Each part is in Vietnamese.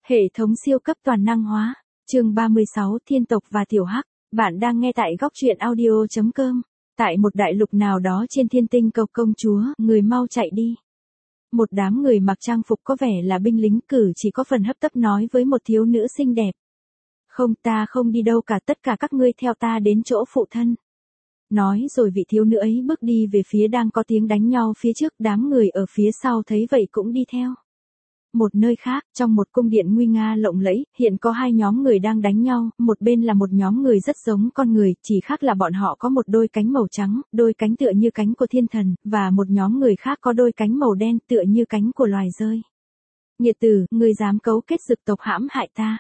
Hệ thống siêu cấp toàn năng hóa. Chương 36 Thiên tộc và Tiểu Hắc. Bạn đang nghe tại góc truyện audio.com. Tại một đại lục nào đó trên thiên tinh cầu công chúa, người mau chạy đi. Một đám người mặc trang phục có vẻ là binh lính cử chỉ có phần hấp tấp nói với một thiếu nữ xinh đẹp. Không, ta không đi đâu cả, tất cả các ngươi theo ta đến chỗ phụ thân. Nói rồi vị thiếu nữ ấy bước đi về phía đang có tiếng đánh nhau phía trước, đám người ở phía sau thấy vậy cũng đi theo. Một nơi khác, trong một cung điện nguy nga lộng lẫy, hiện có hai nhóm người đang đánh nhau, một bên là một nhóm người rất giống con người, chỉ khác là bọn họ có một đôi cánh màu trắng, đôi cánh tựa như cánh của thiên thần, và một nhóm người khác có đôi cánh màu đen tựa như cánh của loài dơi. Nghiệt tử, ngươi dám cấu kết dực tộc hãm hại ta.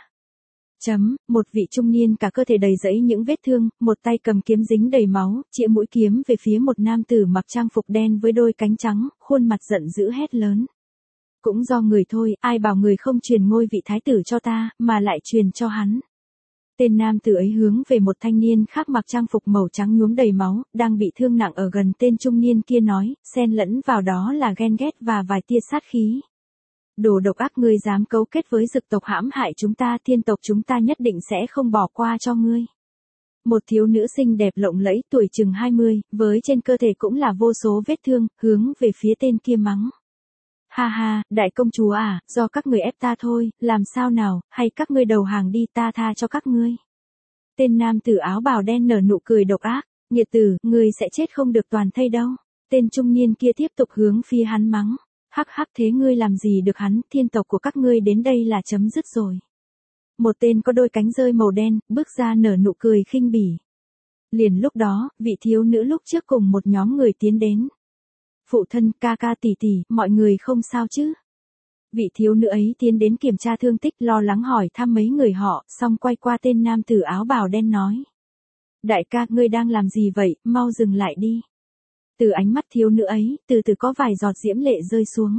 Một vị trung niên cả cơ thể đầy rẫy những vết thương, một tay cầm kiếm dính đầy máu, chĩa mũi kiếm về phía một nam tử mặc trang phục đen với đôi cánh trắng, khuôn mặt giận dữ hét lớn. Cũng do người thôi, ai bảo người không truyền ngôi vị thái tử cho ta, mà lại truyền cho hắn. Tên nam tử ấy hướng về một thanh niên khác mặc trang phục màu trắng nhuốm đầy máu, đang bị thương nặng ở gần tên trung niên kia nói, xen lẫn vào đó là ghen ghét và vài tia sát khí. Đồ độc ác, ngươi dám cấu kết với dực tộc hãm hại chúng ta, thiên tộc chúng ta nhất định sẽ không bỏ qua cho ngươi. Một thiếu nữ xinh đẹp lộng lẫy tuổi chừng 20, với trên cơ thể cũng là vô số vết thương, hướng về phía tên kia mắng. Ha ha, đại công chúa à, do các người ép ta thôi, làm sao nào, hay các ngươi đầu hàng đi, ta tha cho các ngươi. Tên nam tử áo bào đen nở nụ cười độc ác, nghiệt tử, ngươi sẽ chết không được toàn thây đâu. Tên trung niên kia tiếp tục hướng phía hắn mắng. Hắc hắc, thế ngươi làm gì được hắn, thiên tộc của các ngươi đến đây là chấm dứt rồi. Một tên có đôi cánh rơi màu đen, bước ra nở nụ cười khinh bỉ. Liền lúc đó, vị thiếu nữ lúc trước cùng một nhóm người tiến đến. Phụ thân, ca ca tỷ tỷ, mọi người không sao chứ? Vị thiếu nữ ấy tiến đến kiểm tra thương tích, lo lắng hỏi thăm mấy người họ, xong quay qua tên nam tử áo bào đen nói. Đại ca, ngươi đang làm gì vậy, mau dừng lại đi. Từ ánh mắt thiếu nữ ấy, từ từ có vài giọt diễm lệ rơi xuống.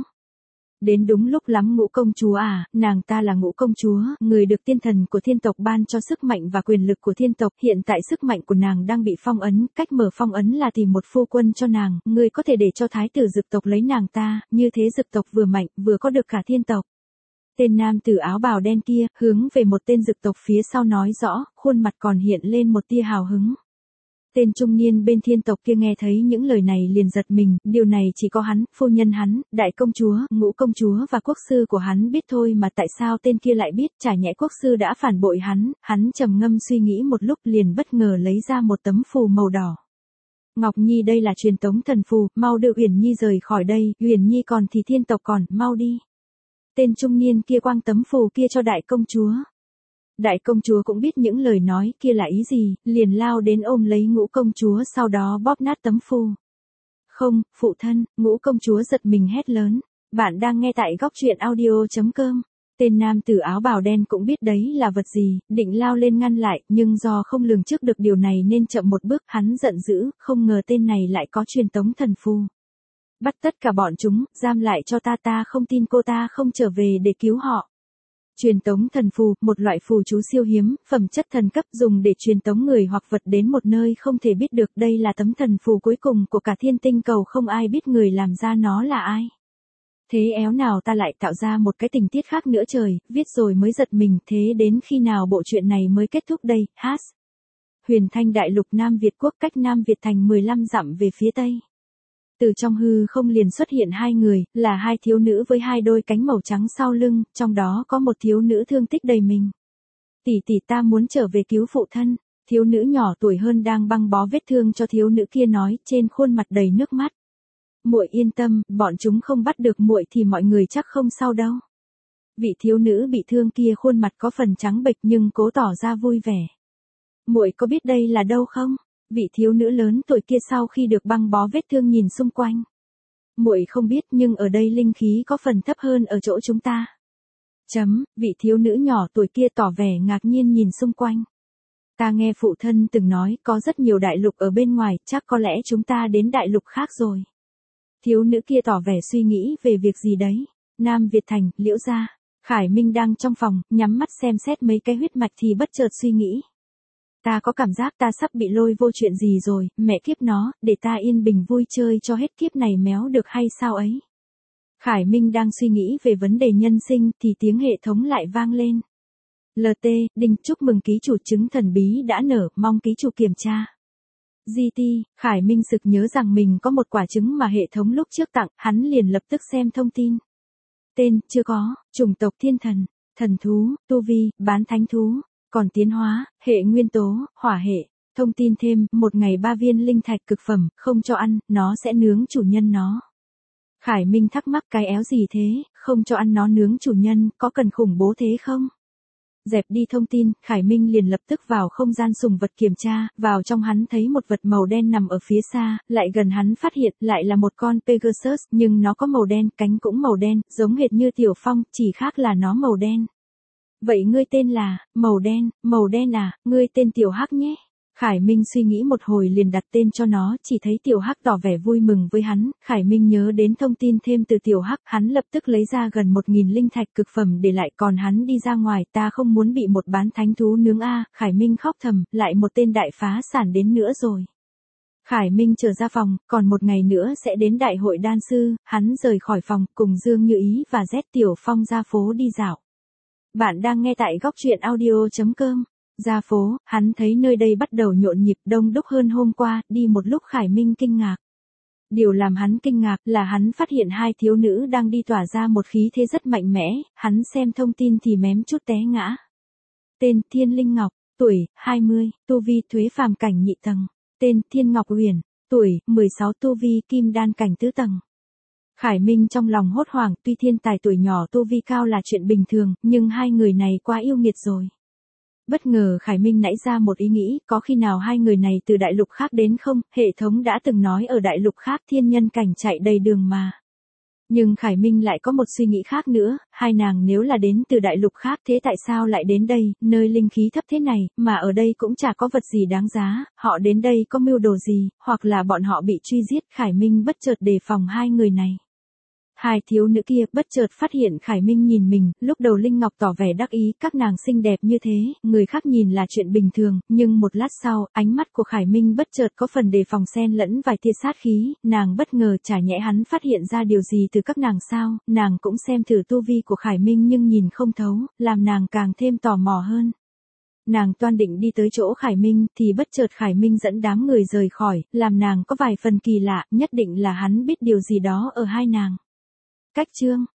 Đến đúng lúc lắm Ngũ công chúa à, nàng ta là Ngũ công chúa, người được tiên thần của thiên tộc ban cho sức mạnh và quyền lực của thiên tộc. Hiện tại sức mạnh của nàng đang bị phong ấn, cách mở phong ấn là tìm một phu quân cho nàng, người có thể để cho thái tử dực tộc lấy nàng ta, như thế dực tộc vừa mạnh, vừa có được cả thiên tộc. Tên nam tử áo bào đen kia, hướng về một tên dực tộc phía sau nói rõ, khuôn mặt còn hiện lên một tia hào hứng. Tên trung niên bên thiên tộc kia nghe thấy những lời này liền giật mình, điều này chỉ có hắn, phu nhân hắn, đại công chúa, Ngũ công chúa và quốc sư của hắn biết thôi mà tại sao tên kia lại biết, chả nhẽ quốc sư đã phản bội hắn trầm ngâm suy nghĩ một lúc liền bất ngờ lấy ra một tấm phù màu đỏ. Ngọc Nhi, đây là truyền tống thần phù, mau đưa Uyển Nhi rời khỏi đây, Uyển Nhi còn thì thiên tộc còn, mau đi. Tên trung niên kia quăng tấm phù kia cho đại công chúa. Đại công chúa cũng biết những lời nói kia là ý gì, liền lao đến ôm lấy Ngũ công chúa sau đó bóp nát tấm phù. Không, phụ thân, Ngũ công chúa giật mình hét lớn. Bạn đang nghe tại góc truyện audio.com. Tên nam tử áo bào đen cũng biết đấy là vật gì, định lao lên ngăn lại, nhưng do không lường trước được điều này nên chậm một bước, hắn giận dữ, không ngờ tên này lại có truyền tống thần phù. Bắt tất cả bọn chúng, giam lại cho ta không tin cô ta không trở về để cứu họ. Truyền tống thần phù, một loại phù chú siêu hiếm, phẩm chất thần cấp dùng để truyền tống người hoặc vật đến một nơi không thể biết được. Đây là tấm thần phù cuối cùng của cả thiên tinh cầu, không ai biết người làm ra nó là ai. Thế éo nào ta lại tạo ra một cái tình tiết khác nữa trời, viết rồi mới giật mình, thế đến khi nào bộ truyện này mới kết thúc đây, Huyền Thanh đại lục Nam Việt quốc cách Nam Việt thành 15 dặm về phía tây. Từ trong hư không liền xuất hiện hai người, là hai thiếu nữ với hai đôi cánh màu trắng sau lưng, trong đó có một thiếu nữ thương tích đầy mình. Tỷ tỷ, ta muốn trở về cứu phụ thân. Thiếu nữ nhỏ tuổi hơn đang băng bó vết thương cho thiếu nữ kia nói, trên khuôn mặt đầy nước mắt. Muội yên tâm, bọn chúng không bắt được muội thì mọi người chắc không sao đâu. Vị thiếu nữ bị thương kia khuôn mặt có phần trắng bệch nhưng cố tỏ ra vui vẻ. Muội có biết đây là đâu không? Vị thiếu nữ lớn tuổi kia sau khi được băng bó vết thương nhìn xung quanh. Muội không biết, nhưng ở đây linh khí có phần thấp hơn ở chỗ chúng ta. Vị thiếu nữ nhỏ tuổi kia tỏ vẻ ngạc nhiên nhìn xung quanh. Ta nghe phụ thân từng nói có rất nhiều đại lục ở bên ngoài, chắc có lẽ chúng ta đến đại lục khác rồi. Thiếu nữ kia tỏ vẻ suy nghĩ về việc gì đấy. Nam Việt thành, Liễu gia. Khải Minh đang trong phòng, nhắm mắt xem xét mấy cái huyết mạch thì bất chợt suy nghĩ. Ta có cảm giác ta sắp bị lôi vô chuyện gì rồi, mẹ kiếp nó, để ta yên bình vui chơi cho hết kiếp này méo được hay sao ấy. Khải Minh đang suy nghĩ về vấn đề nhân sinh thì tiếng hệ thống lại vang lên. LT, Đinh, chúc mừng ký chủ trứng thần bí đã nở, mong ký chủ kiểm tra. GT, Khải Minh sực nhớ rằng mình có một quả trứng mà hệ thống lúc trước tặng, hắn liền lập tức xem thông tin. Tên, chưa có, chủng tộc thiên thần, thần thú, tu vi, bán thánh thú, còn tiến hóa, hệ nguyên tố, hỏa hệ. Thông tin thêm, một ngày 3 viên linh thạch cực phẩm, không cho ăn, nó sẽ nướng chủ nhân nó. Khải Minh thắc mắc cái éo gì thế, không cho ăn nó nướng chủ nhân, có cần khủng bố thế không? Dẹp đi thông tin, Khải Minh liền lập tức vào không gian sùng vật kiểm tra, vào trong hắn thấy một vật màu đen nằm ở phía xa, lại gần hắn phát hiện lại là một con Pegasus, nhưng nó có màu đen, cánh cũng màu đen, giống hệt như Tiểu Phong, chỉ khác là nó màu đen. Vậy ngươi tên là, màu đen à, ngươi tên Tiểu Hắc nhé. Khải Minh suy nghĩ một hồi liền đặt tên cho nó, chỉ thấy Tiểu Hắc tỏ vẻ vui mừng với hắn, Khải Minh nhớ đến thông tin thêm từ Tiểu Hắc, hắn lập tức lấy ra gần 1000 linh thạch cực phẩm để lại, còn hắn đi ra ngoài, ta không muốn bị một bán thánh thú nướng a, Khải Minh khóc thầm, lại một tên đại phá sản đến nữa rồi. Khải Minh trở ra phòng, còn một ngày nữa sẽ đến đại hội đan sư, hắn rời khỏi phòng, cùng Dương Như Ý và Z Tiểu Phong ra phố đi dạo. Bạn đang nghe tại góc truyện audio.com. Ra phố, hắn thấy nơi đây bắt đầu nhộn nhịp đông đúc hơn hôm qua, đi một lúc Khải Minh kinh ngạc. Điều làm hắn kinh ngạc là hắn phát hiện hai thiếu nữ đang đi tỏa ra một khí thế rất mạnh mẽ, hắn xem thông tin thì mém chút té ngã. Tên Thiên Linh Ngọc, tuổi 20, tu vi thuế phàm cảnh nhị tầng. Tên Thiên Ngọc Uyển, tuổi 16, tu vi kim đan cảnh tứ tầng. Khải Minh trong lòng hốt hoảng, tuy thiên tài tuổi nhỏ tu vi cao là chuyện bình thường, nhưng hai người này quá yêu nghiệt rồi. Bất ngờ Khải Minh nảy ra một ý nghĩ, có khi nào hai người này từ đại lục khác đến không, hệ thống đã từng nói ở đại lục khác thiên nhân cảnh chạy đầy đường mà. Nhưng Khải Minh lại có một suy nghĩ khác nữa, hai nàng nếu là đến từ đại lục khác thế tại sao lại đến đây, nơi linh khí thấp thế này, mà ở đây cũng chả có vật gì đáng giá, họ đến đây có mưu đồ gì, hoặc là bọn họ bị truy giết, Khải Minh bất chợt đề phòng hai người này. Hai thiếu nữ kia bất chợt phát hiện Khải Minh nhìn mình, lúc đầu Linh Ngọc tỏ vẻ đắc ý, các nàng xinh đẹp như thế, người khác nhìn là chuyện bình thường, nhưng một lát sau, ánh mắt của Khải Minh bất chợt có phần đề phòng xen lẫn vài tia sát khí, nàng bất ngờ chả nhẽ hắn phát hiện ra điều gì từ các nàng sao, nàng cũng xem thử tu vi của Khải Minh nhưng nhìn không thấu, làm nàng càng thêm tò mò hơn. Nàng toan định đi tới chỗ Khải Minh thì bất chợt Khải Minh dẫn đám người rời khỏi, làm nàng có vài phần kỳ lạ, nhất định là hắn biết điều gì đó ở hai nàng. Cách chương